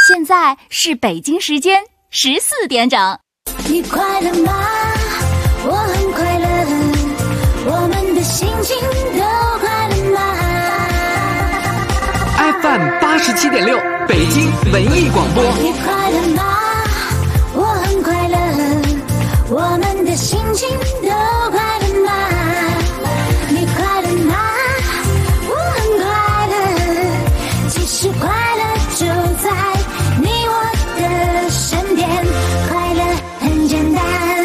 现在是北京时间14点整。 你快乐吗？我很快乐，我们的心情都快乐吗？ FM 87.6北京文艺广播。 你快乐吗？我很快乐，我们的心情都快乐吗？你快乐吗？我很快乐，其实快乐就在你我的身边，快乐很简单。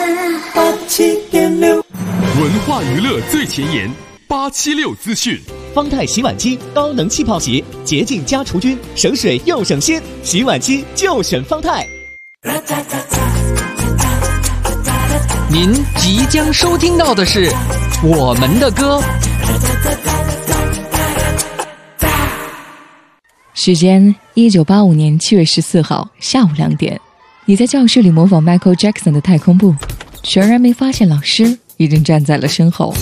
87.6文化娱乐最前沿，876资讯。 方太洗碗机高能气泡洗，洁净加除菌，省水又省心，洗碗机就选方太。 您即将收听到的是我们的歌。 时间1985年7月14号下午2点，你在教室里模仿 Michael Jackson 的太空步，全然没发现老师已经站在了身后。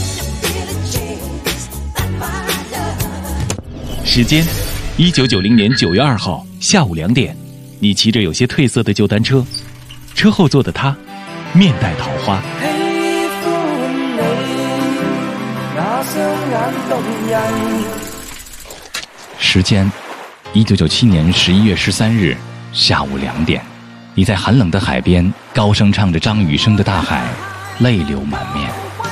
时间1990年9月2号下午2点，你骑着有些褪色的旧单车，车后座的他面带桃花。时间1997年11月13日下午2点，你在寒冷的海边高声唱着张雨生的《大海》，泪流满面。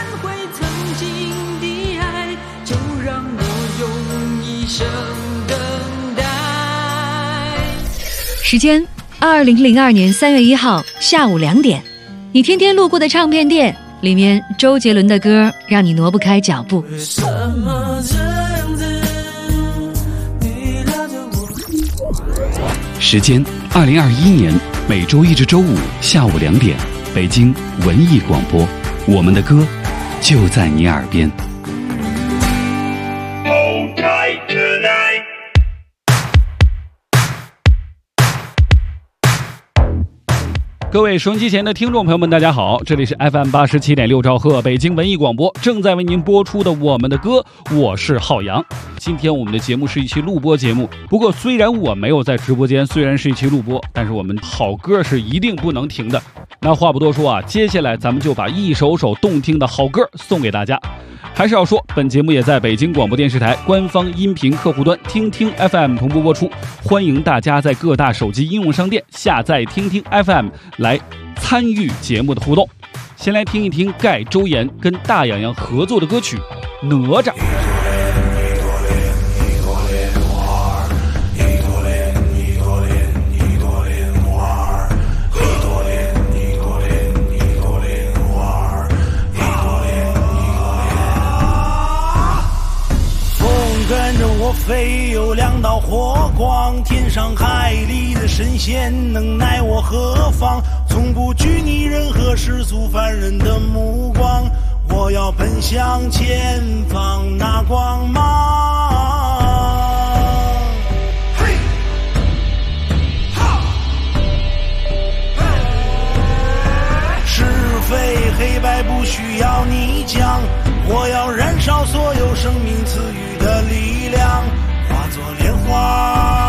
时间2002年3月1号下午2点，你天天路过的唱片店里面，周杰伦的歌让你挪不开脚步。 时间2021年每周一至周五下午2点，北京文艺广播，我们的歌就在你耳边。 各位收音机前的听众朋友们，大家好，这里是 FM 87.6兆赫北京文艺广播，正在为您播出的我们的歌，我是浩洋。今天我们的节目是一期录播节目，不过虽然我没有在直播间，虽然是一期录播，但是我们好歌是一定不能停的。那话不多说啊，接下来咱们就把一首首动听的好歌送给大家。还是要说，本节目也在北京广播电视台官方音频客户端听听 FM 同步播出，欢迎大家在各大手机应用商店下载听听 FM 来参与节目的互动。先来听一听盖周岩跟大洋洋合作的歌曲《哪吒》。 飞有2道火光，天上海里的神仙能奈我何方？从不拘泥任何世俗凡人的目光，我要奔向前方那光芒。嘿，哈，是非黑白不需要你讲，我要燃烧所有生命赐予的力量，化作莲花。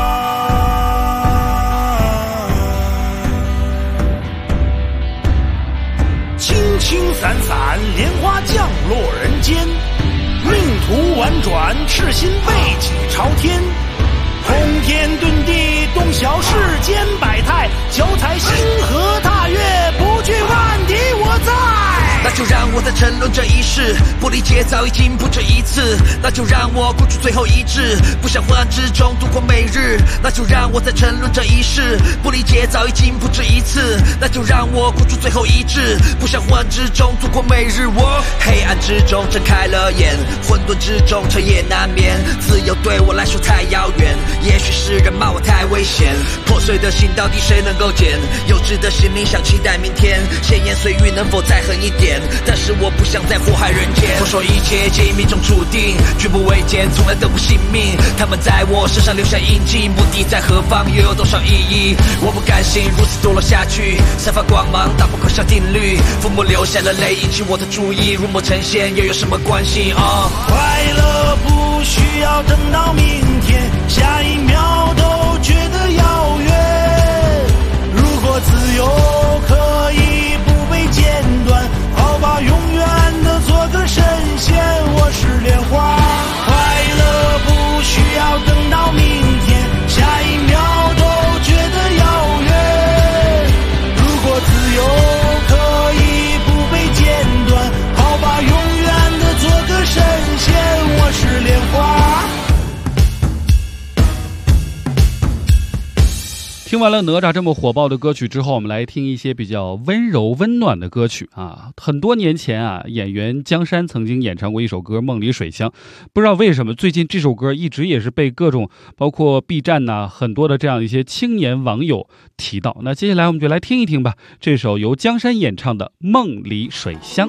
轻轻散散，莲花降落人间，命途婉转，赤心背脊朝天，通天遁地，洞晓世间百态，脚踩星河踏月，不惧万敌我在。 那就让我在沉沦这一世，不理解早已经不止一次，那就让我孤注最后一掷，不想昏暗之中度过每日。那就让我在沉沦这一世，不理解早已经不止一次，那就让我孤注最后一掷，不想昏暗之中度过每日。我黑暗之中睁开了眼，混沌之中彻夜难眠，自由对我来说太遥远，也许是人骂我太危险，破碎的心到底谁能够捡？幼稚的心灵想期待明天，闲言碎语能否再狠一点？但是我不想再祸害人间。我说一切皆命中注定，举步维艰，从来得不性命。他们在我身上留下印记，目的在何方，又有多少意义？我不甘心如此堕落下去，散发光芒，打破可笑定律。父母流下了泪，引起我的注意，入魔成仙又有什么关系？ 快乐不需要等到明天，下一秒都觉得遥远。 听完了哪吒这么火爆的歌曲之后，我们来听一些比较温柔温暖的歌曲啊。很多年前啊，演员江山曾经演唱过一首歌《梦里水乡》，不知道为什么最近这首歌一直也是被各种包括 B 站呐、很多的这样一些青年网友提到。那接下来我们就来听一听吧，这首由江山演唱的《梦里水乡》。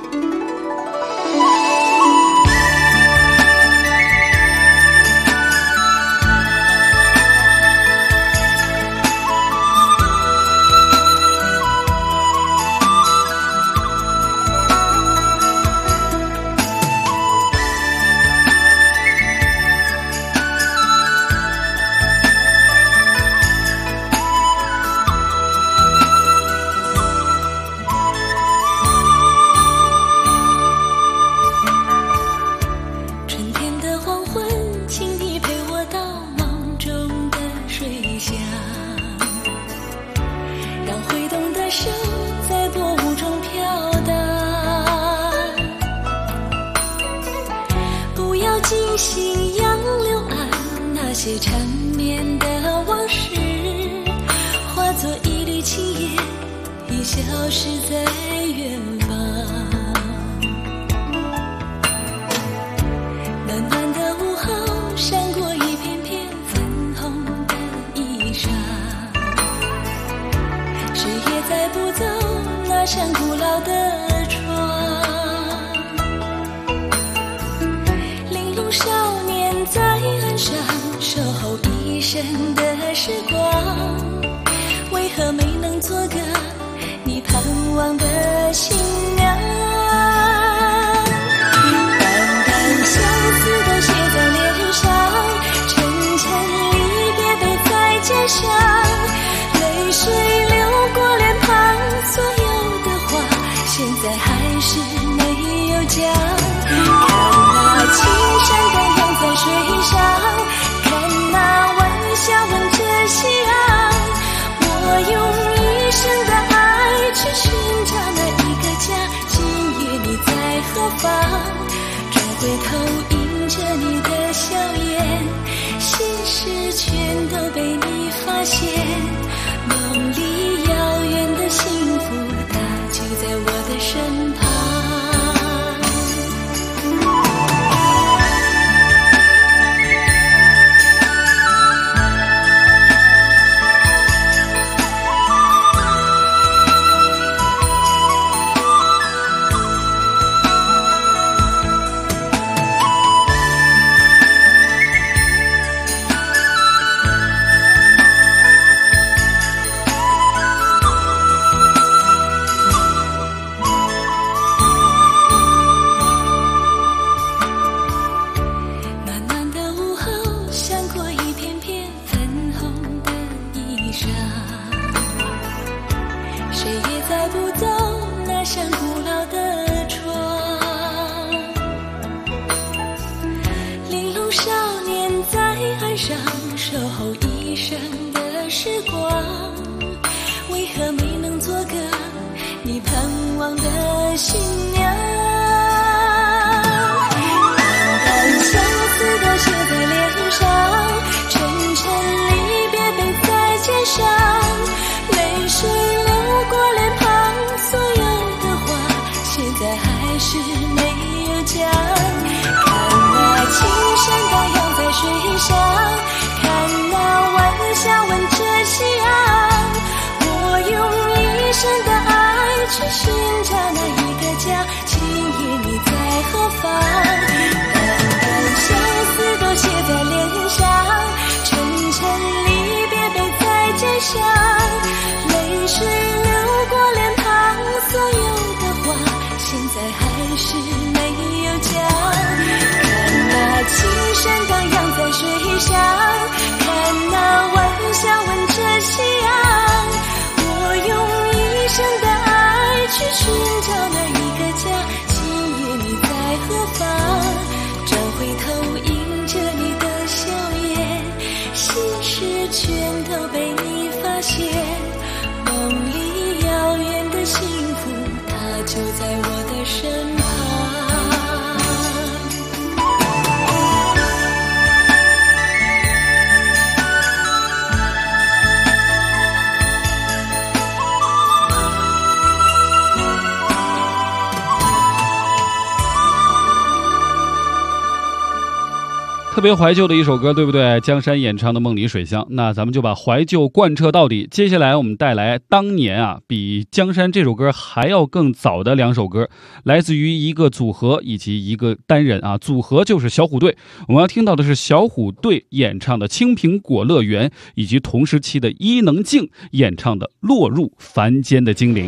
尽信杨柳岸，那些缠绵的往事，化作一缕青烟，已消失在远方。暖暖的午后，闪过一片片粉红的衣裳，谁也载不走那扇古老的窗。少年在岸上守候一生的时光，为何没能做个你盼望的新娘？淡淡相思都写在脸上，沉沉离别背在肩上，泪水流过脸庞，所有的话现在还是没有讲。青山荡漾在水上，看那晚霞吻着夕阳。我用一生的爱去寻找那一个家，今夜你在何方？转回头迎着你的笑颜，心事全都被你发现。梦里遥远的幸福，它就在我的身旁。谁也载不走那扇古老的窗。玲珑少年在岸上守候一生的时光，为何没能做个你盼望的新娘？淡淡相思都写在脸上，沉沉离别背在肩上，泪水流过脸庞，所有的话现在还是没有讲。看那青山荡漾在水上，看那晚霞吻着夕阳。我用一生的爱去寻找那一个家，今夜你在何方？淡淡相思都写在脸上，沉沉离别背在肩上，泪水流过脸庞，所有的话现在还是没有讲。看那青山荡漾在水上，看那晚霞吻着夕阳。我用一生的爱去寻找那一个家，今夜你在何方？转回头迎着你的笑颜，心事全都被你发现。梦里遥远的幸福，它就在我的身旁。 特别怀旧的一首歌，对不对？江山演唱的《梦里水乡》，那咱们就把怀旧贯彻到底。接下来我们带来当年比江山这首歌还要更早的2首歌，来自于一个组合以及一个单人组合就是小虎队。我们要听到的是小虎队演唱的《青苹果乐园》，以及同时期的伊能静演唱的《落入凡间的精灵》。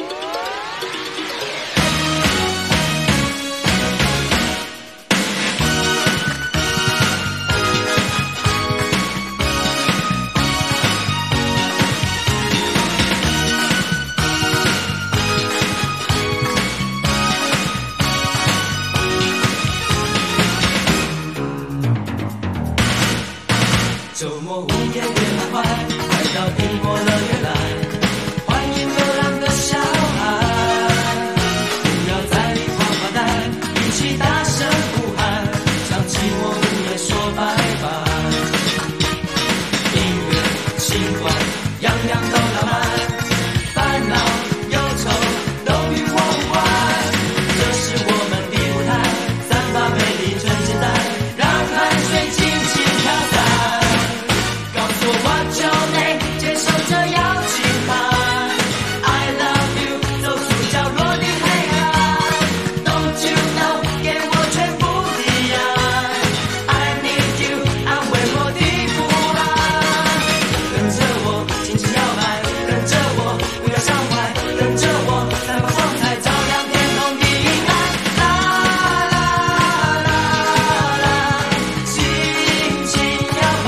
周末午夜别徘徊，快到苹果乐园来，欢迎流浪的小孩，不要在里跑发呆，一起大声呼喊，向寂寞午夜说拜拜。音乐、情怀，样样都浪漫，烦恼、忧愁都与我无关。这是我们的舞台，散发美丽纯现代，让汗水尽情飘散。What's your name？ 接受这邀请函 I love you， 走出角落的黑暗 Don't you know， 给我全部的爱 I need you， 安慰我的不安。跟着我轻轻摇摆，跟着我不要伤怀，跟着我散发光彩，照亮天空的阴暗。啦啦啦啦，轻轻摇摆。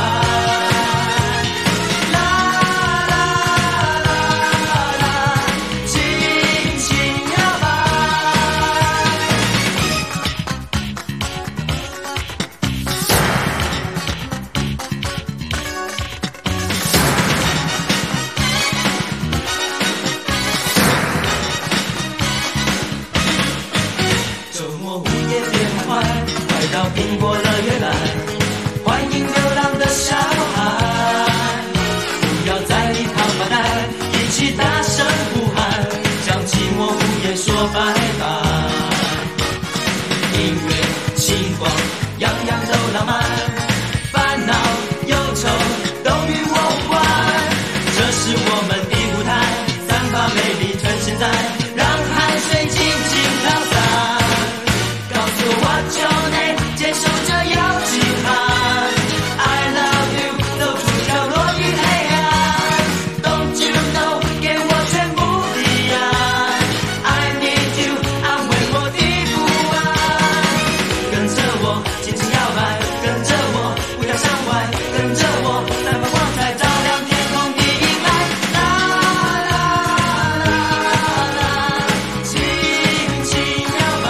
周末午夜别徘徊，快到苹果乐园来，欢迎流浪的小孩，不要在里跑发呆，一起大声呼喊，向寂寞午夜说拜拜。音乐、星光，样样都浪漫，烦恼、忧愁都与我无关。这是我们的舞台，散发美丽纯现在，让汗水尽情飘散。告诉我 What's your name， 接受这邀请函 I love you， 走出角落的黑暗 Don't you know， 给我全部的爱 I need you， 安慰我的不安。跟着我轻轻摇摆，跟着我不要伤怀，跟着我散发光彩，照亮天空的阴霾。啦啦啦啦，轻轻摇摆。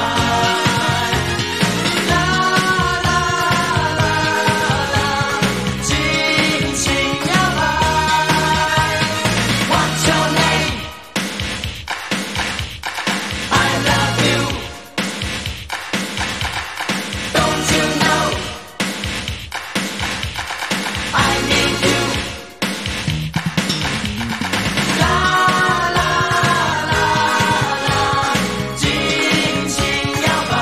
啦啦啦啦，轻轻摇摆。What's your name？ I love you。Don't you know？ I need you。啦啦啦啦，轻轻摇摆。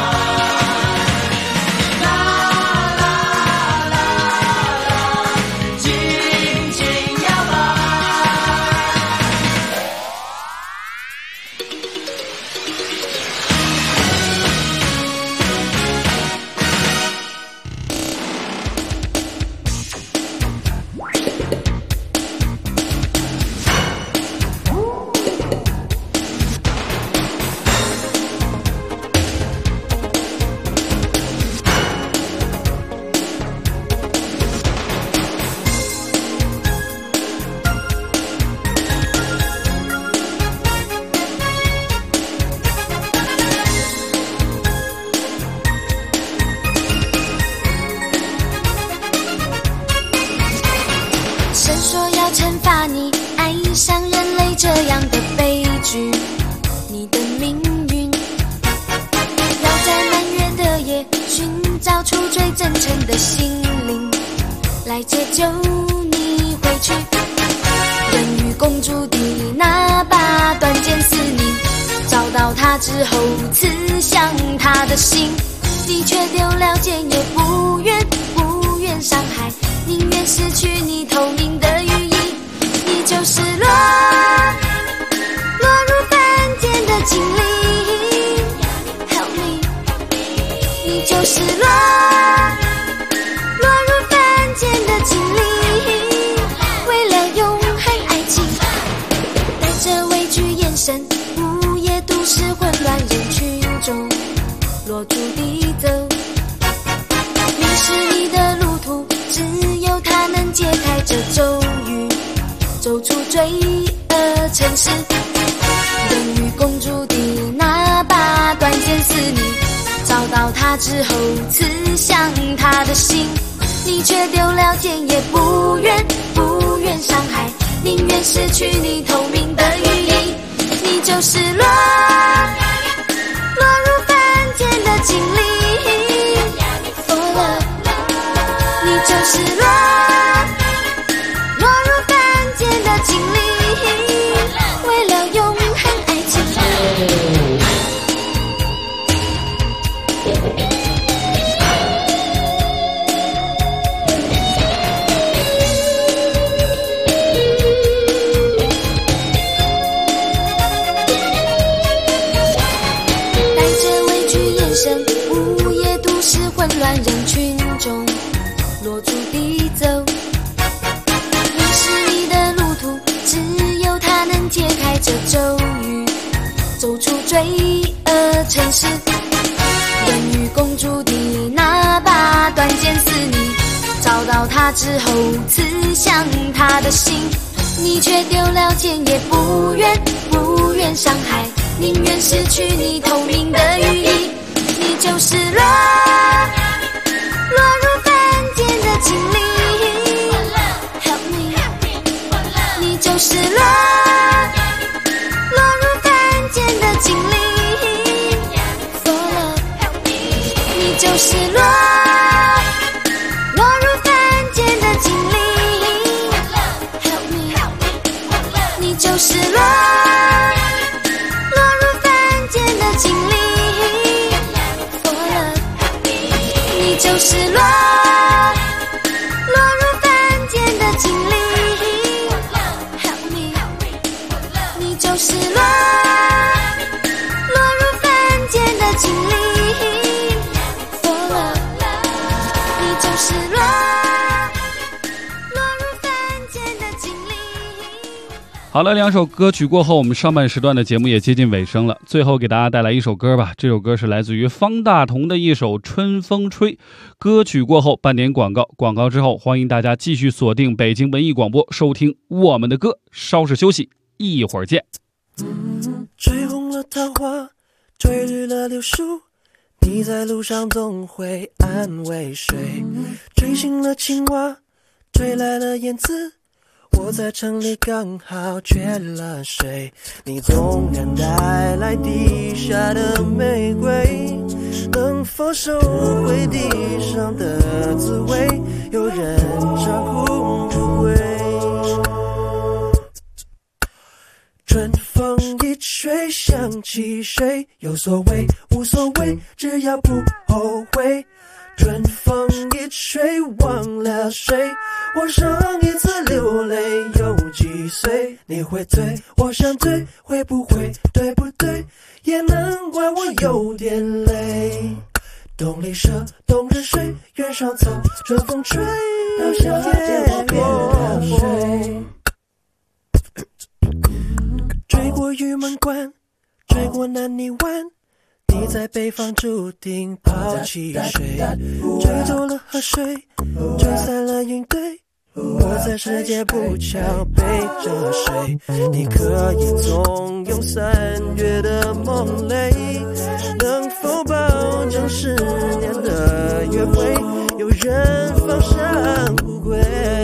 啦啦啦啦，轻轻摇摆。 神说要惩罚你，爱上人类这样的悲剧，你的命运要在满月的夜寻找出最真诚的心灵，来解救你回去。人鱼公主的那把断剑似你，找到它之后刺向她的心，的确丢了剑也不愿不愿伤害，宁愿失去你透明的羽翼。你就是落入凡间的精灵 Help me， 你就是落入凡间的精灵，为了永恒爱情，带着畏惧眼神，午夜都市混乱人群中落注地走。迷失你的路途，只有它能解开这咒语，走出罪恶城市。人鱼公主的那把断剑似你，找到它之后刺向他的心，你却丢了剑也不愿伤害，宁愿失去你透明的羽翼。你就是落入凡间的精灵 For love， 你就是落入凡间的精灵，为了永恒爱情。午夜都市混乱人群中落注地走，迷失你的路途，只有它能解开这咒语，走出罪恶城市。人鱼公主的那把断剑似你，找到它之后刺向他的心，你却丢了剑也不愿伤害，宁愿失去你透明的羽翼。你就是落入凡间的精灵 Help me， 你就是落入凡间的精灵 For love， 你就是落入凡间的精灵 Help me， 你就是落入凡间的精灵，你就是落入凡间的精灵 Help me， 你就是落入凡间的精灵 For love， 你就是落入凡间的精灵。 好了，两首歌曲过后，我们上半时段的节目也接近尾声了。最后给大家带来一首歌吧，这首歌是来自于方大同的一首《春风吹》。歌曲过后半点广告，广告之后欢迎大家继续锁定北京文艺广播，收听我们的歌。稍事休息，一会儿见。 吹红了桃花，吹绿了柳树，你在路上总会安慰谁？吹醒了青蛙，吹来了燕子，我在城里刚好缺了水，你总能带来地下的玫瑰，能否收回地上的滋味？有人长哭不归。春风一吹想起谁，有所谓无所谓，只要不后悔。春风一吹忘了谁，我上一次流泪有几岁？你会醉，我想醉，会不会对不对？也难怪我有点累。冬里蛇，冬日水，原上草，春风吹，到夏天我变了水。追过玉门关，追过南泥湾，你在北方注定抛弃谁？追走了河水，吹散了云堆，我在世界不桥背着谁？你可以纵容3月的梦泪，能否保证10年的约会有人放上不归？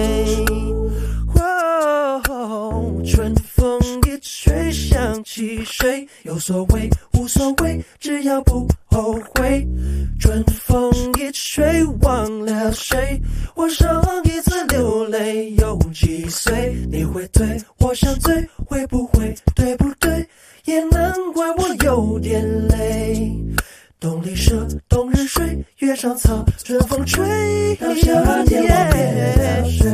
春风一吹想起谁，有所谓无所谓，只要不后悔。春风一吹忘了谁，我上一次流泪有几岁？你会醉，我想醉，会不会对不对？也难怪我有点累。 冬里舍，冬日睡，月上草，春风吹到夏天我别睡。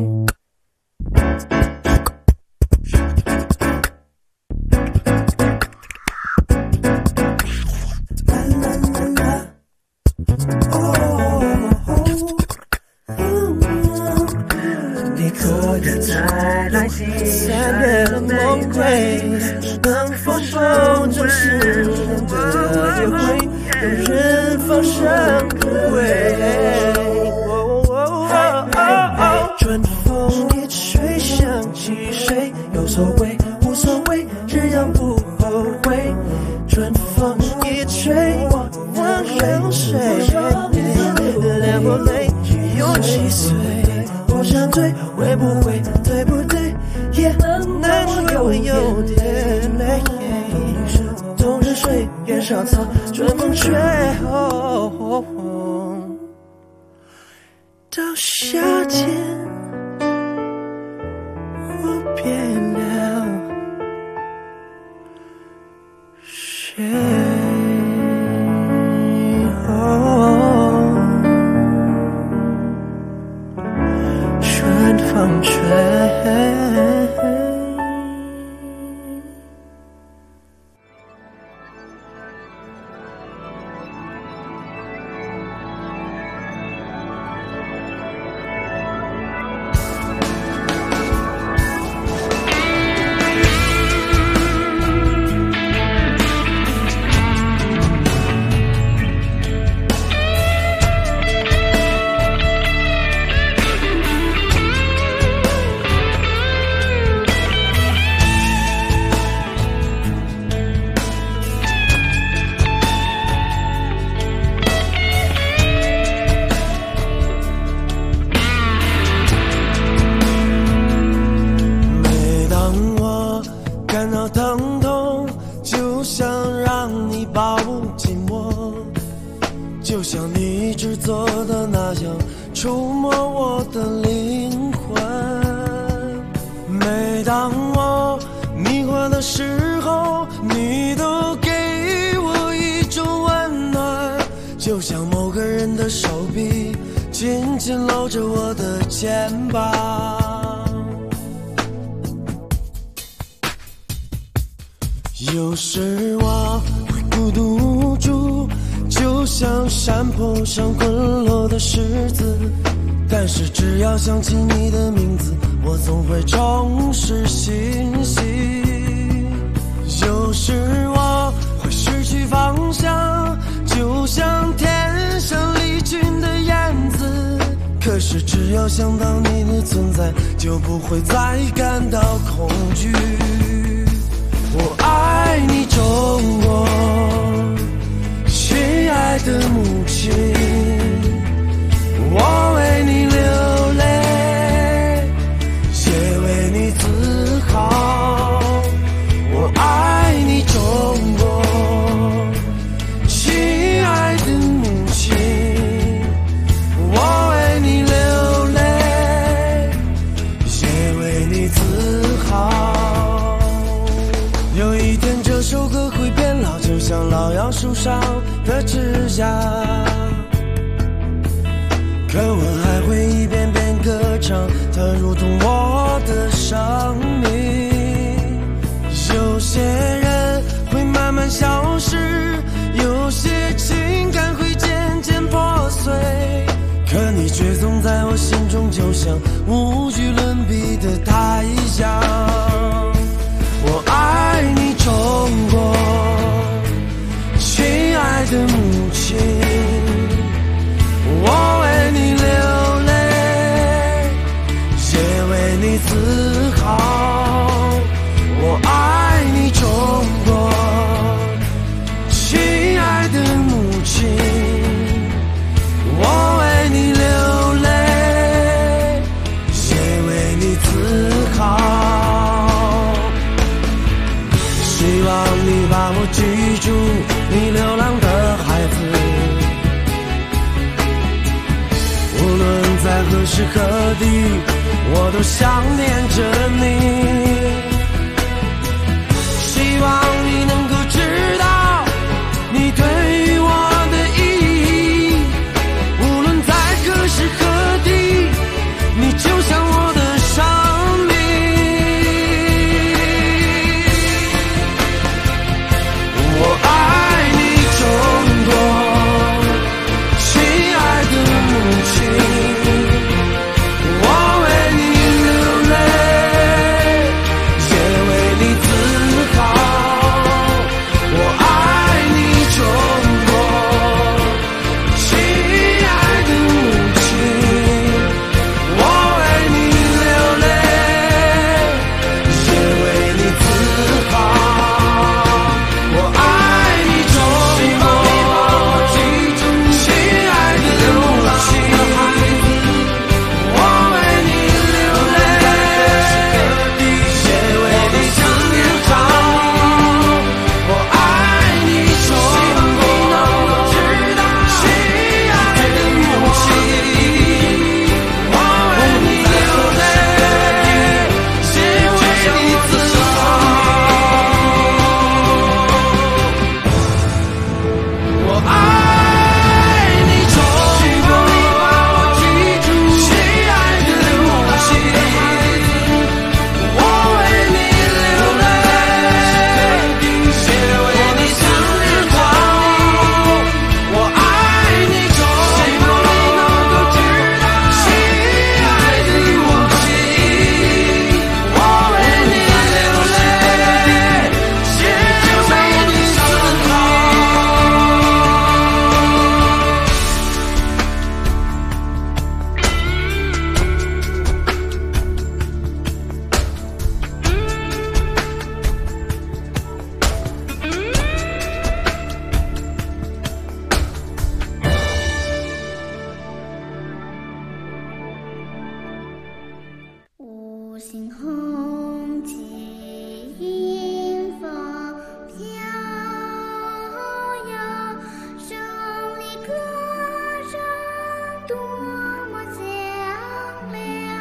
你可以再来细散的玫瑰，能否守住10年的约会，有人放生不归。 春风一吹想起谁，有所谓无所谓，只要不后悔。春风一吹我能有谁，两过泪有几岁，我想醉会不会对不对，也能有点累。冬日睡，月上草，春风吹，到夏天我变了谁？春风吹。就像你制作的那样触摸我的灵魂。每当我迷惑的时候，你都给我一种温暖，就像某个人的手臂紧紧搂着我的肩膀。有时我会孤独无助，就像山坡上滚落的石子，但是只要想起你的名字，我总会重拾信息。有时我会失去方向，就像天上离群的燕子，可是只要想到你的存在，就不会再感到恐惧。我爱你中国，亲爱的母亲，我为你流泪，也为你自豪。我爱你中国，亲爱的母亲，我为你流泪，也为你自豪。有一天这首歌会变老，就像老杨树上的枝桠，可我还会一遍遍歌唱，它如同我的生命。有些人会慢慢消失，有些情感会渐渐破碎，可你却总在我心中，就像无与伦比的太阳。我爱你中国，亲爱的母亲，我为你流泪，也为你自豪。我爱你中国，亲爱的母亲，我为你流泪，也为你自豪。希望你把我记住，你流浪的孩子，无论在何时何地，我都想念着你。希望你能够知道，你对于我红旗迎风飘摇，胜利歌声多么响亮。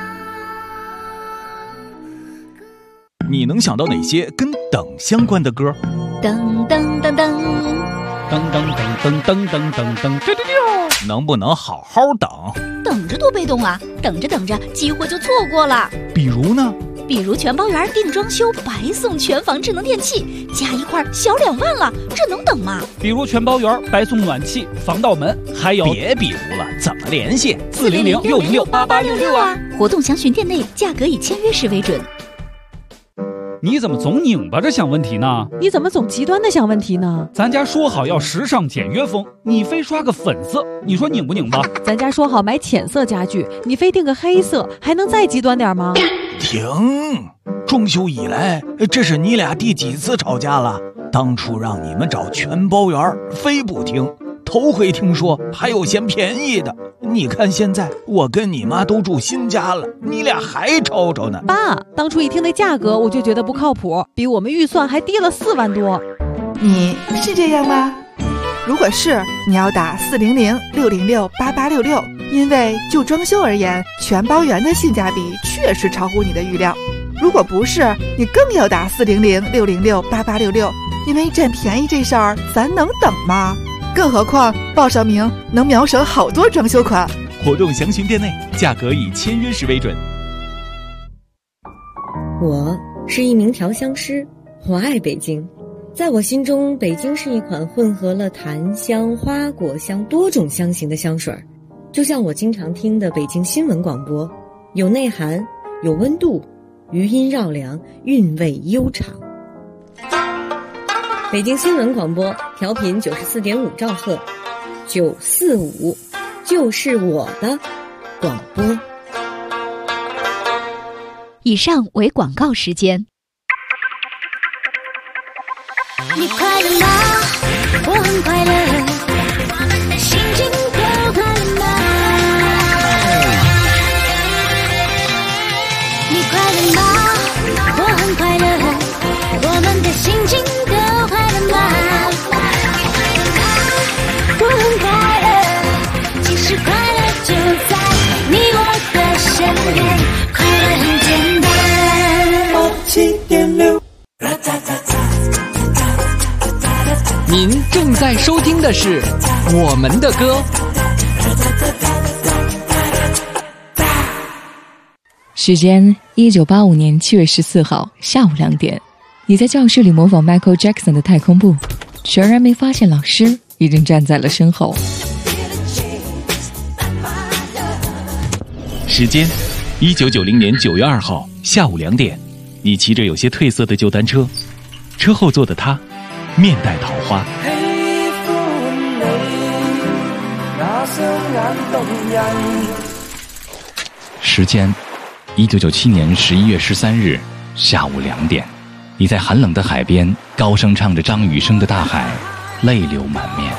你能想到哪些跟等相关的歌？ 噔噔噔噔。 噔噔噔噔噔噔噔噔， 能不能好好等？ 等着多被动啊！等着等着，机会就错过了。 比如呢？ 比如全包园定装修，白送全房智能电器，加一块小2万了，这能等吗？ 比如全包园白送暖气、防盗门，还有别比如了，怎么联系 ？400-606-8866啊！活动详询店内，价格以签约时为准。 你怎么总拧巴着想问题呢？ 你怎么总极端的想问题呢？ 咱家说好要时尚简约风，你非刷个粉色，你说拧不拧巴？ 咱家说好买浅色家具，你非定个黑色，还能再极端点吗？ 停！装修以来，这是你俩第几次吵架了？当初让你们找全包园，非不听。头回听说还有嫌便宜的，你看现在我跟你妈都住新家了，你俩还吵吵呢。 爸，当初一听那价格我就觉得不靠谱，比我们预算还低了4万多。 你是这样吗？如果是，你要打400-606-8866，因为就装修而言，全包园的性价比确实超乎你的预料。如果不是，你更要打400-606-8866，因为占便宜这事儿咱能等吗？更何况报上名能秒省好多装修款。 活动详询店内，价格以签约时为准。 我是一名调香师，我爱北京。在我心中，北京是一款混合了檀香、花果香多种香型的香水，就像我经常听的北京新闻广播，有内涵，有温度，余音绕梁，韵味悠长。北京新闻广播调频94.5兆赫，945就是我的广播。 以上为广告时间。 你快乐吗？我很快乐，我们的心情都快乐吗？你快乐吗？我很快乐，我们的心情都快乐吗？我很快乐，其实快乐就在你我的身边，快乐很简单。7.6。 您正在收听的是我们的歌。 时间1985年7月14号下午2点，你在教室里模仿 Michael Jackson 的太空步，全然没发现老师已经站在了身后。 时间1990年9月2号下午2点，你骑着有些褪色的旧单车，车后座的他面带桃花。时间1997年11月13日下午2点，你在寒冷的海边高声唱着张雨生的《大海》，泪流满面。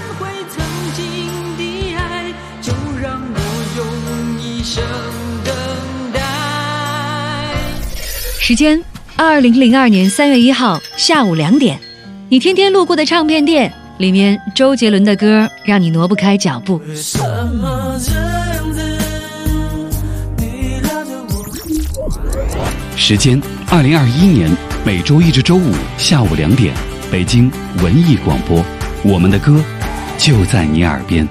时间2002年3月1号下午2点，你天天路过的唱片店里面，周杰伦的歌让你挪不开脚步。 时间2021年每周一至周五下午2点，北京文艺广播，我们的歌就在你耳边。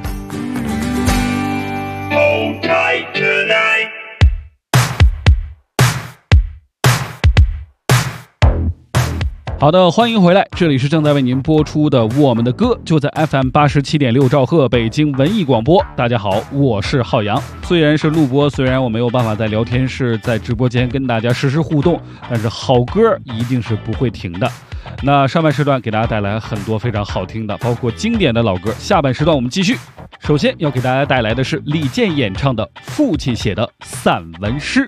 好的，欢迎回来，这里是正在为您播出的我们的歌，就在 FM 87.6兆赫北京文艺广播。大家好，我是浩洋。虽然是录播，虽然我没有办法在聊天室在直播间跟大家实时互动，但是好歌一定是不会停的。那上半时段给大家带来很多非常好听的，包括经典的老歌，下半时段我们继续。首先要给大家带来的是李健演唱的父亲写的散文诗。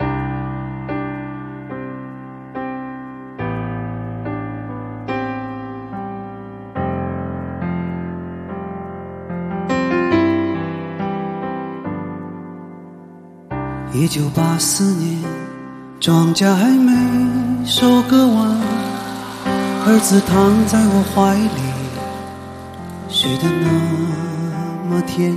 1984年庄稼还没收割完，儿子躺在我怀里，睡得那么甜。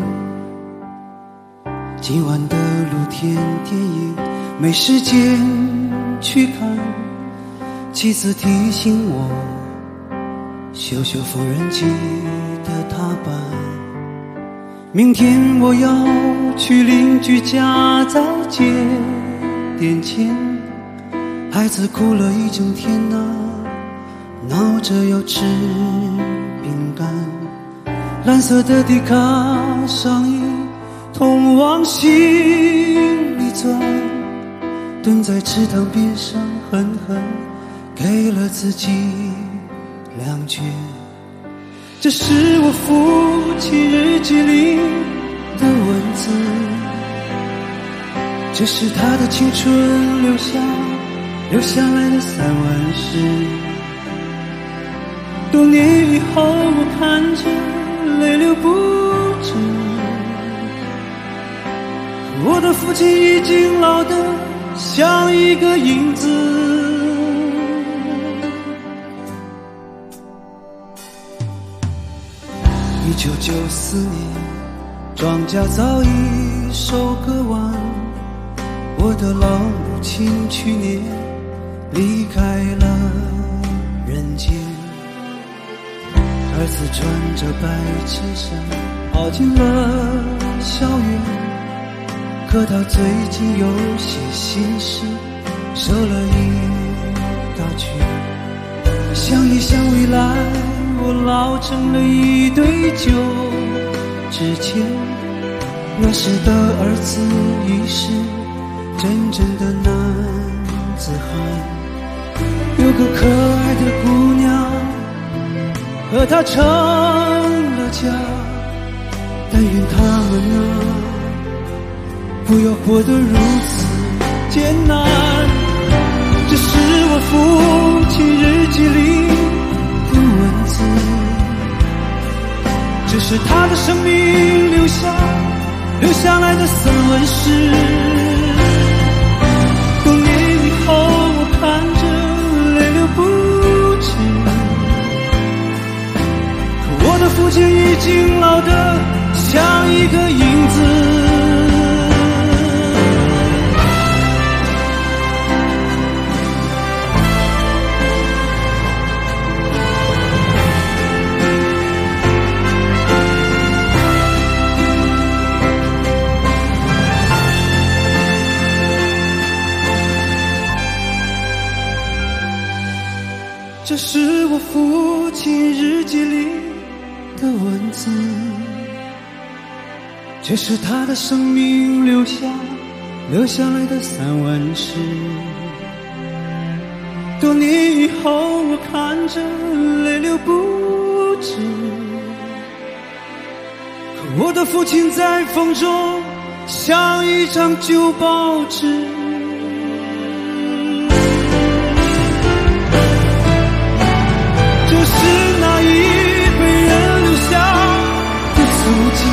今晚的露天电影没时间去看，妻子提醒我修修缝纫机的踏板。明天我要去邻居家再借点钱。孩子哭了一整天啊，闹着要吃饼干。蓝色的迪卡上衣痛往心里钻，蹲在池塘边上狠狠给了自己2拳。这是我父亲日记里的文字，这是他的青春留下来的3万诗。多年以后我看着泪流不止，我的父亲已经老得像一个影子。1994年，庄稼早已收割完，我的老母亲去年离开了人间。儿子穿着白衬衫跑进了校园，可他最近有些心事，瘦了一大圈。想一想未来，我老成了一堆旧纸钱。那时的儿子已是真正的男子汉，有个可爱的姑娘和他成了家。但愿他们啊，不要活得如此艰难。这是我父亲日记里的文字，这是他的生命留下来的3万诗。多年以后我看着泪流不止，可我的父亲已经老得像一个影子。这是我父亲日记里的文字，这是他的生命留下来的3万诗。多年以后我看着泪流不止，可我的父亲在风中像一张旧报纸。这是那一辈人留下的足迹，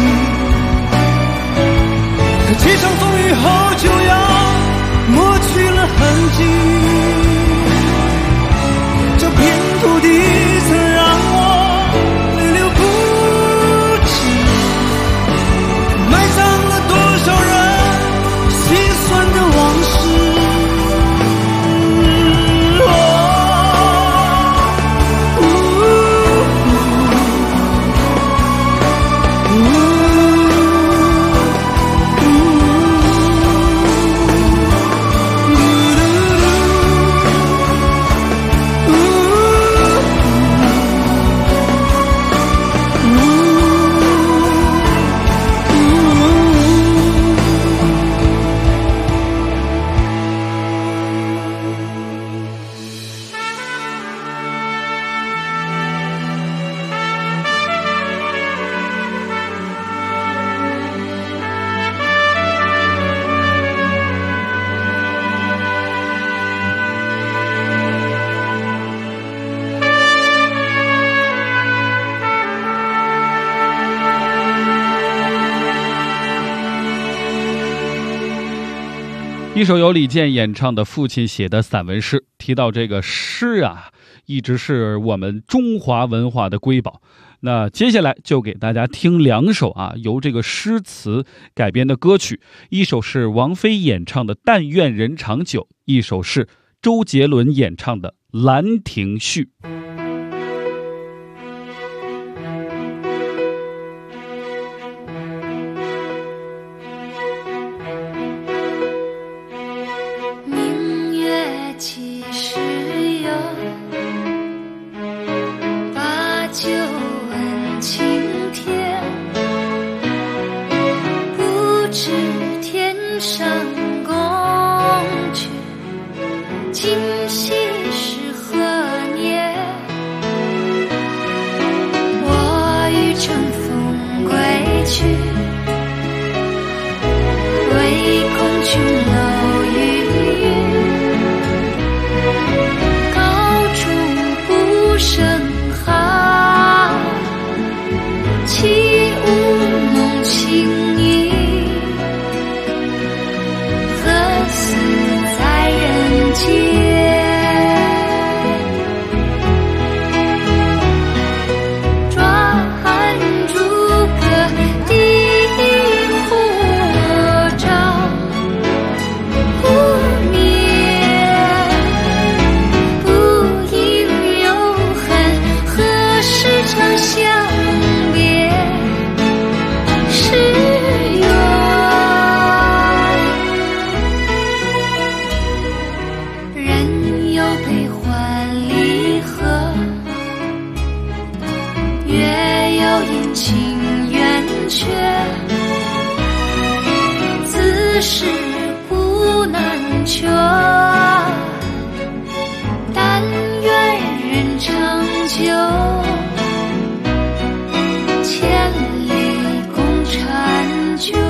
可几场风雨后就要抹去了痕迹。这片土地曾让我泪流不止，埋葬了多少人心酸的往一首由李健演唱的父亲写的散文诗。提到这个诗啊，一直是我们中华文化的瑰宝。那接下来就给大家听2首啊，由这个诗词改编的歌曲，一首是王菲演唱的《但愿人长久》，一首是周杰伦演唱的《兰亭序》。 是古难全，但愿人长久，千里共婵娟。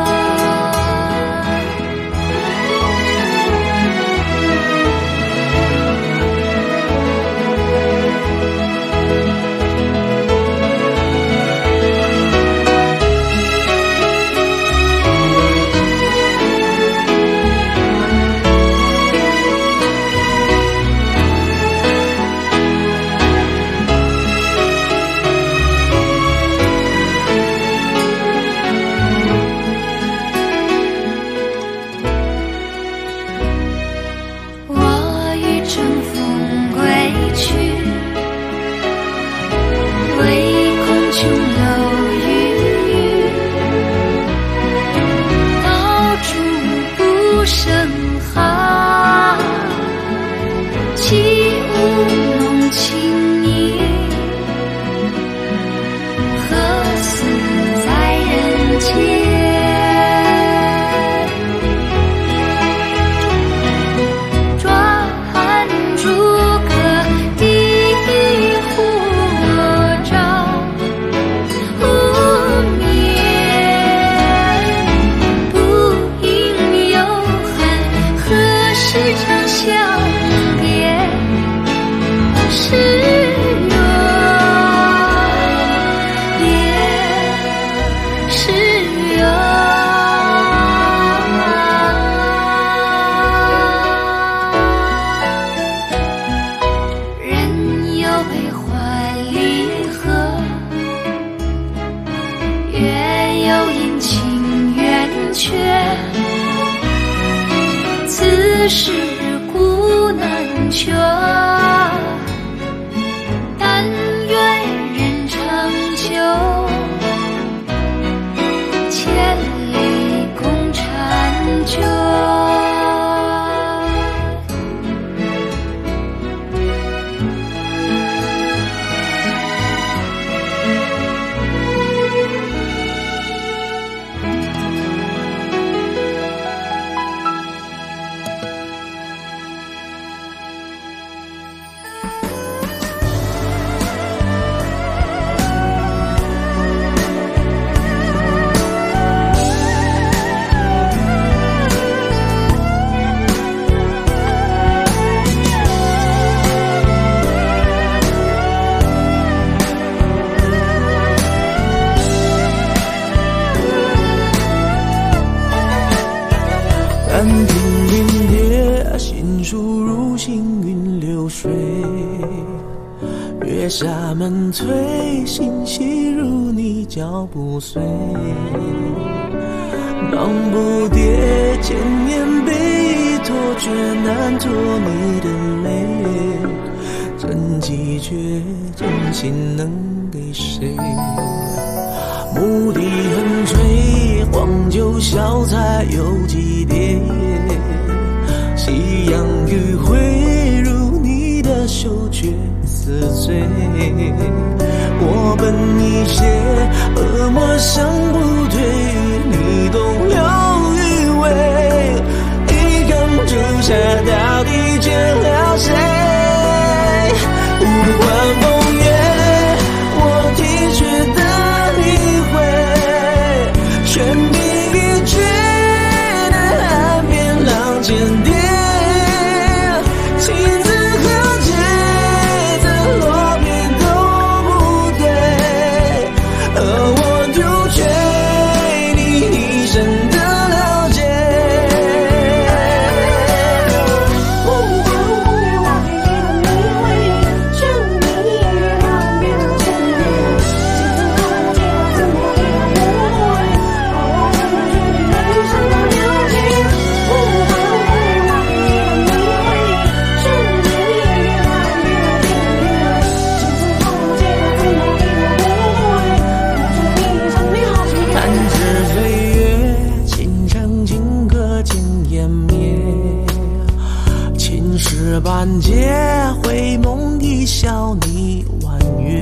此事古难全，但愿人长久，千里共婵娟。 行云流水，月下门推，心细如你脚步碎。忙不迭，千年被托，却难托你的泪。真迹绝，真心能给谁？牧笛横吹，黄酒小菜有几碟？夕阳余晖，如你的羞却似醉。我奔一些，恶魔想不退，你懂有余味。一缸朱砂到底见了谁？无关风月，我体恤的理会，全凭一句的岸边浪尖跌，情字和节奏落笔都不对，而我独缺你一生的了解。半劫回梦一笑你婉约，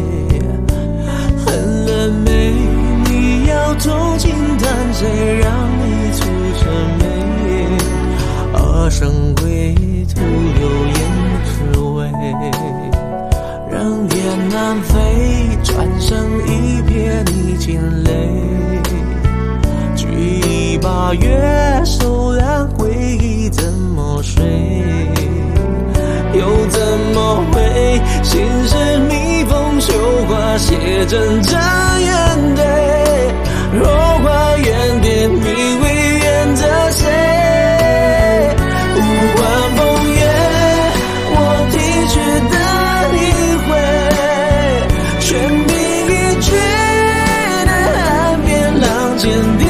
恨了没？你要偷情但谁让你出这眉？二生归徒留胭脂味，人雁南飞，转身一瞥你惊泪。举一把月，手染回忆怎么睡？又怎么会？心是蜜蜂绣花，写真真眼对。若花远点，你会远着谁？无关风月，我体恤的理会，全凭一句的岸边浪尖跌。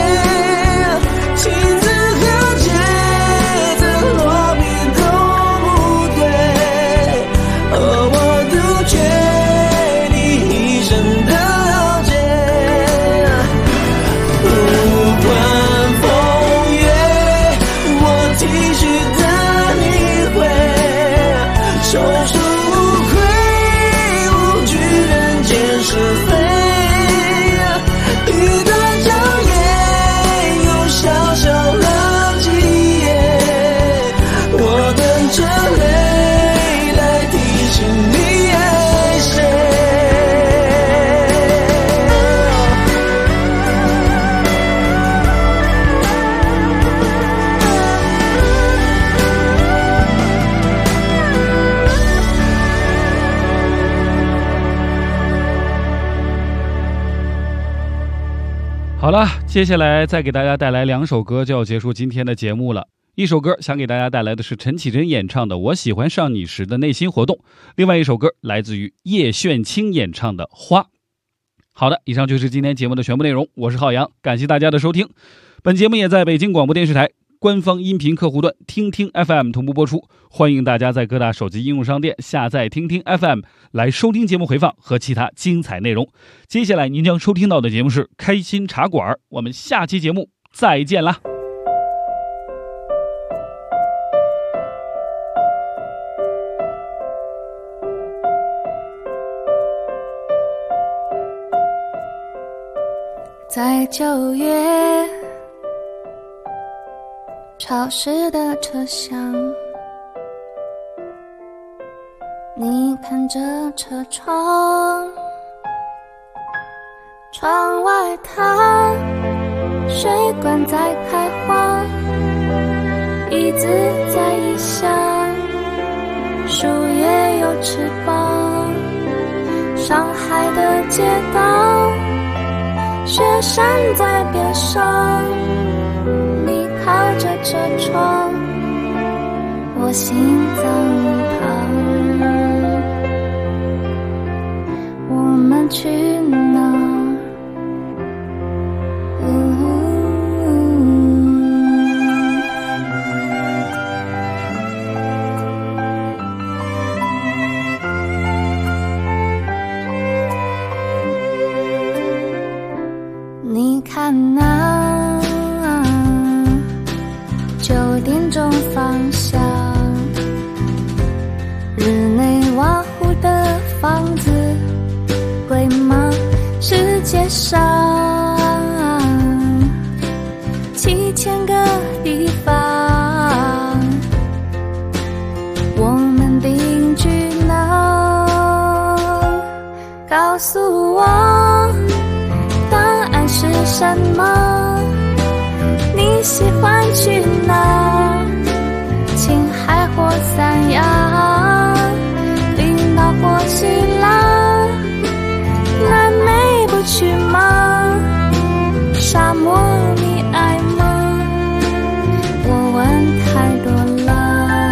好了，接下来再给大家带来2首歌就要结束今天的节目了。一首歌想给大家带来的是陈绮贞演唱的《我喜欢上你时的内心活动》，另外一首歌来自于叶炫清演唱的《花》。好的，以上就是今天节目的全部内容，我是浩洋，感谢大家的收听。本节目也在北京广播电视台官方音频客户端听听 FM 同步播出，欢迎大家在各大手机应用商店下载听听 FM 来收听节目回放和其他精彩内容。接下来您将收听到的节目是开心茶馆，我们下期节目再见啦。 在9月潮湿的车厢，你看着车窗，窗外它水管在开花，椅子在异乡，树叶有翅膀，上海的街道，雪山在边上，你靠着车窗，我我心脏旁。我们去哪儿？你看那9点钟方向，日内瓦湖的房子贵吗？世界上7000个地方，我们定居哪？告诉我答案是什么？你喜欢去哪？青海或三亚，冰岛或希腊，南美不去吗？沙漠你爱吗？我问太多了。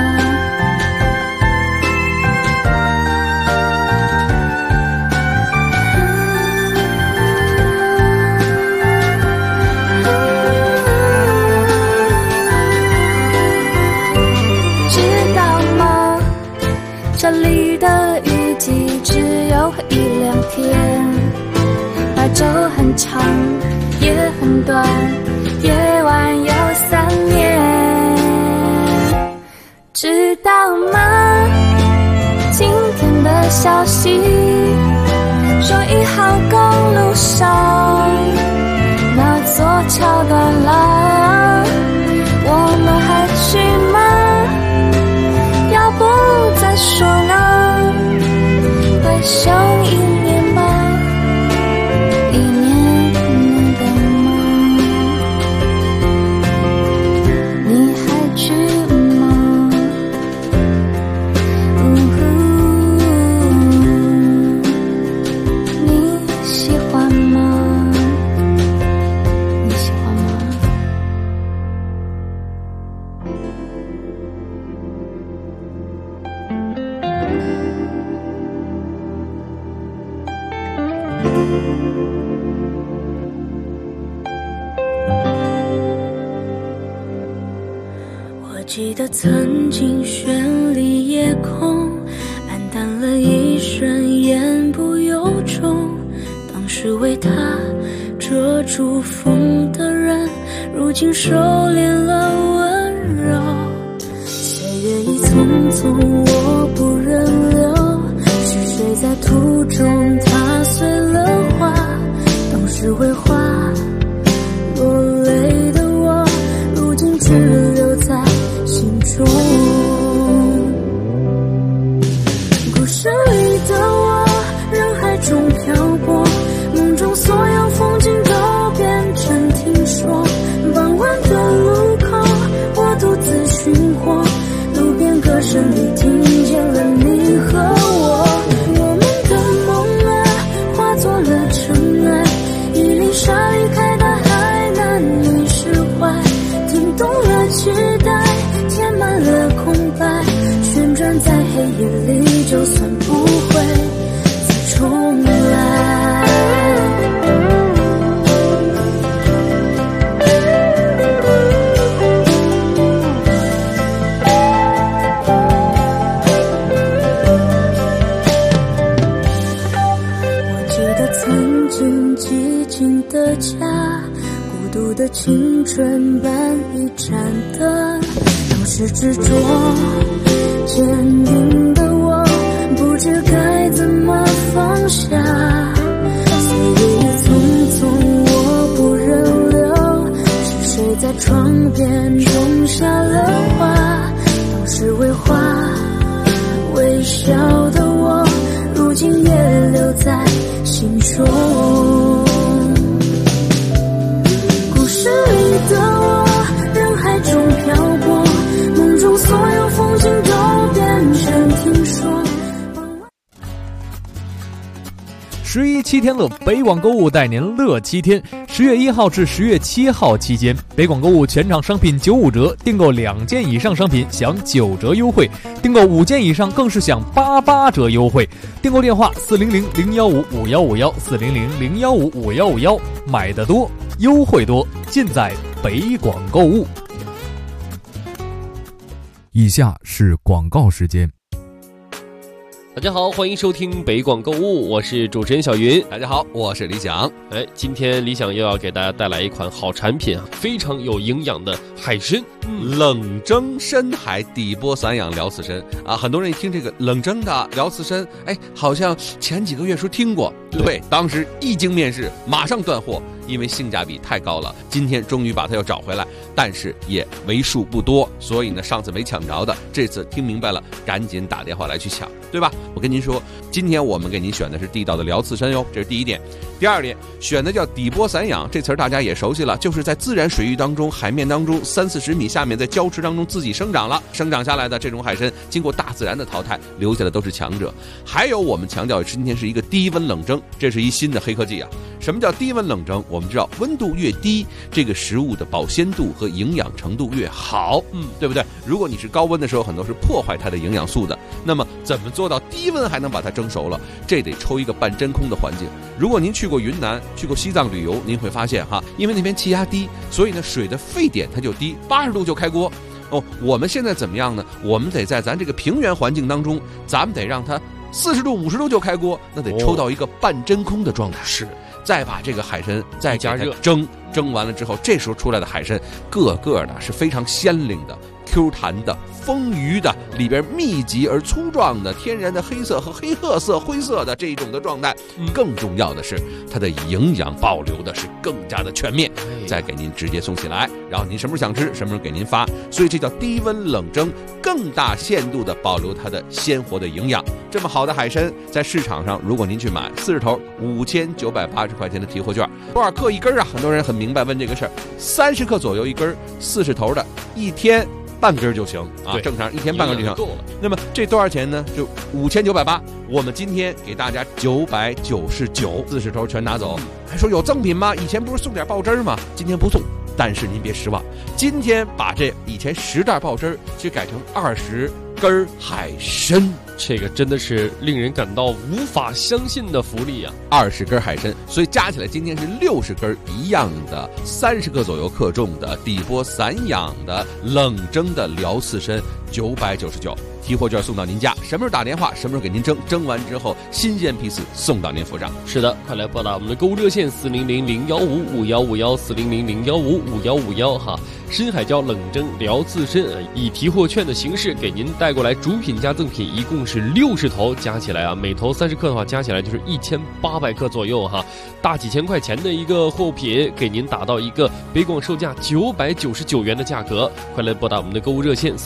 这里的雨季只有1-2天，白昼很长也很短，夜晚有3年。知道吗？今天的消息说1号公路上那座桥断了，我们还去吗？要不再说呢？回首1年吧，1年能等吗？你还去吗？你喜欢吗？你喜欢吗？ 我记得曾经绚丽夜空，黯淡了一瞬，言不由衷。当时为他遮住风的人，如今收敛了温柔。岁月已匆匆，我不忍留，是谁在途中踏碎了花？当时为花落泪的我，如今只留在心中。故事里的我，人海中漂泊，梦中所有风景都变成听说。傍晚的路口，我独自寻获，路边歌声里听见了你和我。我们的梦啊，化作了尘埃，一粒沙离开大海，难以释怀。听懂了期待，填满了空白，旋转在黑夜里，就算不会再重来。我记得曾经寂静的家，孤独的青春般一盏灯，当时执着坚定的我，不知该怎么放下。岁月匆匆，我不忍留，是谁在窗边种下了花？当时为花微笑的我，如今也留在心中。故事里的我，人海中漂泊，梦中所有风景都变成听说。 11七天乐，北广购物带您乐7天。10月1号至10月7号期间，北广购物全场商品95折，订购2件以上商品享9折优惠，订购5件以上更是享88折优惠。订购电话400-015-5151，400-015-5151，买得多，优惠多，尽在北广购物。以下是广告时间。 大家好，欢迎收听北广购物，我是主持人小云。 大家好，我是李想。 今天李想又要给大家带来一款好产品啊，非常有营养的海参， 冷蒸深海底波散养辽刺参啊。很多人一听这个冷蒸的辽刺参，好像前几个月时候听过，对，当时一经面世，马上断货，因为性价比太高了。今天终于把它又找回来，但是也为数不多，所以呢，上次没抢着的，这次听明白了，赶紧打电话来去抢，对吧？我跟您说，今天我们给您选的是地道的辽刺参哟，这是第一点。第二点，选的叫底波散养，这词儿大家也熟悉了，就是在自然水域当中、海面当中30-40米下面，在礁池当中自己生长下来的这种海参，经过大自然的淘汰，留下的都是强者。还有我们强调今天是一个低温冷蒸，这是一新的黑科技啊。什么叫低温冷蒸？我们知道温度越低，这个食物的保鲜度和营养程度越好，对不对？如果你是高温的时候，很多是破坏它的营养素的。那么怎么做到低温还能把它蒸熟了？这得抽一个半真空的环境。如果您去过云南、去过西藏旅游，您会发现因为那边气压低，所以呢水的沸点它就低，80度就开锅。我们现在怎么样呢？我们得在咱这个平原环境当中，咱们得让它40度、50度就开锅，那得抽到一个半真空的状态。 是。 再把这个海参再加热蒸完了之后，这时候出来的海参个个的是非常鲜灵的、Q 弹的、丰腴的，里边密集而粗壮的天然的黑色和黑褐色、灰色的这种的状态。更重要的是，它的营养保留的是更加的全面，再给您直接送起来，然后您什么时候想吃，什么时候给您发。所以这叫低温冷蒸，更大限度的保留它的鲜活的营养。这么好的海参，在市场上如果您去买40头，5980块钱的提货券，多少克一根啊？很多人很明白问这个事儿，30克左右一根，40头的，一天半根就行啊，正常一天半根就行。那么这多少钱呢？就5980，我们今天给大家999，40头全拿走。还说有赠品吗？以前不是送点爆汁吗？今天不送，但是您别失望，今天把这以前10袋爆汁去改成20根海参， 这个真的是令人感到无法相信的福利啊 ！20根海参，所以加起来今天是60根一样的，30克左右克重的底波散养的冷蒸的辽刺参，999。提货券送到您家，什么时候打电话，什么时候给您蒸完之后新鲜批次送到您府上。 是的，快来拨打我们的购物热线400-015-5151，400-015-5151哈。深海椒冷蒸辽刺参以提货券的形式给您带过来，主品加赠品一共是60头，加起来啊，每头30克的话，加起来就是1800克左右哈，大几千块钱的一个货品，给您打到一个北广售价999元的价格。快来拨打我们的购物热线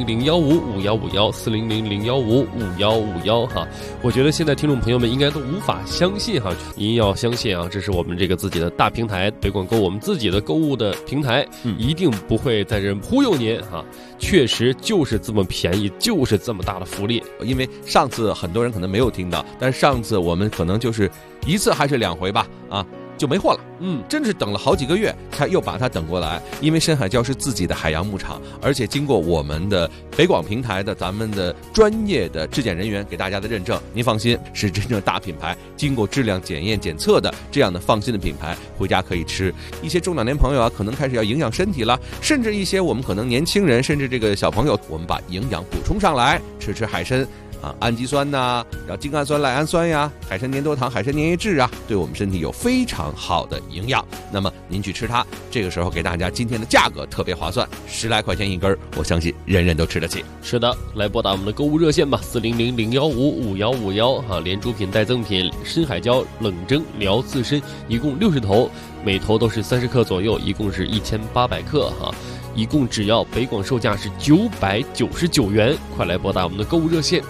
400-015-5151，400-015-5151哈。我觉得现在听众朋友们应该都无法相信哈，您要相信啊，这是我们这个自己的大平台北广购，我们自己的购物的平台，一定不会在这忽悠您哈，确实就是这么便宜，就是这么大的福利。 因为上次很多人可能没有听到，但是上次我们可能就是1次还是2回吧就没货了，真是等了好几个月才又把它等过来。因为深海礁是自己的海洋牧场，而且经过我们的北广平台的咱们的专业的质检人员给大家的认证，您放心，是真正大品牌，经过质量检验检测的这样的放心的品牌，回家可以吃。一些中老年朋友啊，可能开始要营养身体了，甚至一些我们可能年轻人，甚至这个小朋友，我们把营养补充上来，吃海参。氨基酸呐，然后精氨酸、赖氨酸呀，海参粘多糖、海参粘液质啊，对我们身体有非常好的营养。那么您去吃它，这个时候给大家今天的价格特别划算，10来块钱一根，我相信人人都吃得起。 是的，来拨打我们的购物热线吧，400-015-5151哈，连主品带赠品，深海礁冷蒸辽刺参一共60头，每头都是30克左右，一共是1800克哈。一共只要北广售价是999元，快来拨打我们的购物热线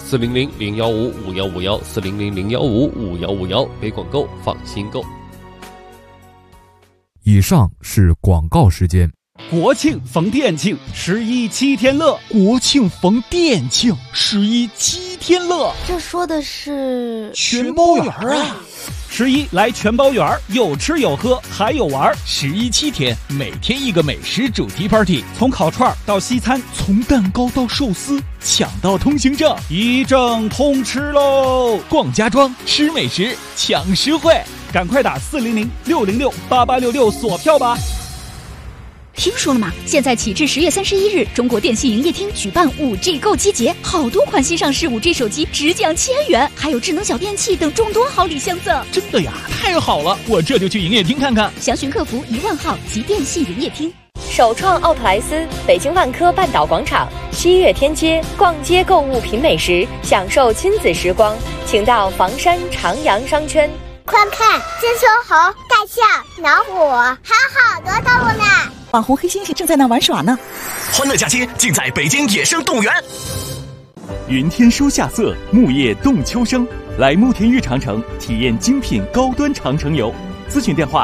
400-015-5151，400-015-5151，北广购，放心购。 以上是广告时间。 国庆逢店庆，11七天乐。 国庆逢店庆，11七天乐。 这说的是全包圆啊 ！11来全包圆，有吃有喝还有玩。 11、7天，每天一个美食主题 party， 从烤串到西餐， 从蛋糕到寿司，抢到通行证， 一证通吃喽！ 逛家装，吃美食，抢实惠， 赶快打400-606-8866锁票吧！ 听说了吗？现在起至10月31日，中国电信营业厅举办 5G 购机节，好多款新上市 5G 手机直降1000元，还有智能小电器等众多好礼相赠。 真的呀，太好了！我这就去营业厅看看。 详询客服1万号及电信营业厅。 首创奥特莱斯，北京万科半岛广场7月天街，逛街购物品美食，享受亲子时光，请到房山长阳商圈。 快看，金丝猴、大象、老虎，还有好多动物呢！ 网红黑猩猩正在那玩耍呢。 欢乐假期尽在北京野生动物园。云天书夏色，木叶动秋生。来慕田峪长城体验精品高端长城游。咨询电话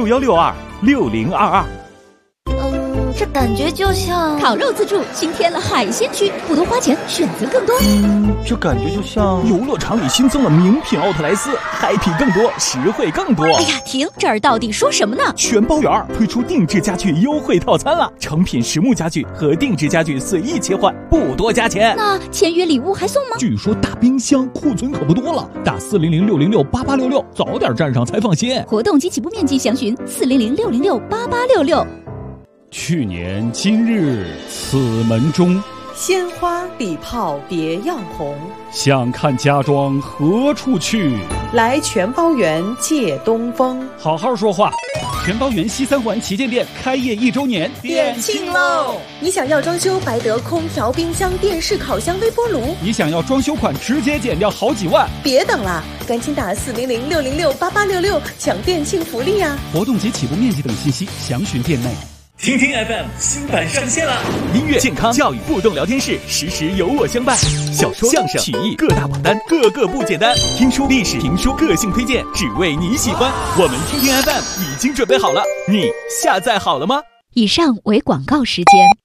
61626022。 这感觉就像烤肉自助新添了海鲜区，不多花钱，选择更多。 这感觉就像游乐场里新增了名品奥特莱斯，嗨皮更多，实惠更多。 哎呀，停！这儿到底说什么呢？ 全包圆推出定制家具优惠套餐了，成品实木家具和定制家具随意切换，不多加钱。 那签约礼物还送吗？ 据说大冰箱库存可不多了，打400-606-8866，早点站上才放心。 活动及起步面积详询400-606-8866。 去年今日此门中， 鲜花礼炮别样红。 想看家装何处去？ 来全包园借东风。 好好说话。全包园西3环旗舰店开业1周年， 点庆喽！你想要装修白得空调、冰箱、电视、烤箱、微波炉？ 你想要装修款直接减掉好几万？ 别等了，赶紧打400-606-8866抢店庆福利呀！ 活动及起步面积等信息详询店内。 听听 FM 新版上线了，音乐、健康、教育、互动聊天室，时时有我相伴。小说、相声、曲艺各大榜单，个个不简单。听书、历史、评书，个性推荐，只为你喜欢。我们听听 FM 已经准备好了，你下载好了吗？ 以上为广告时间。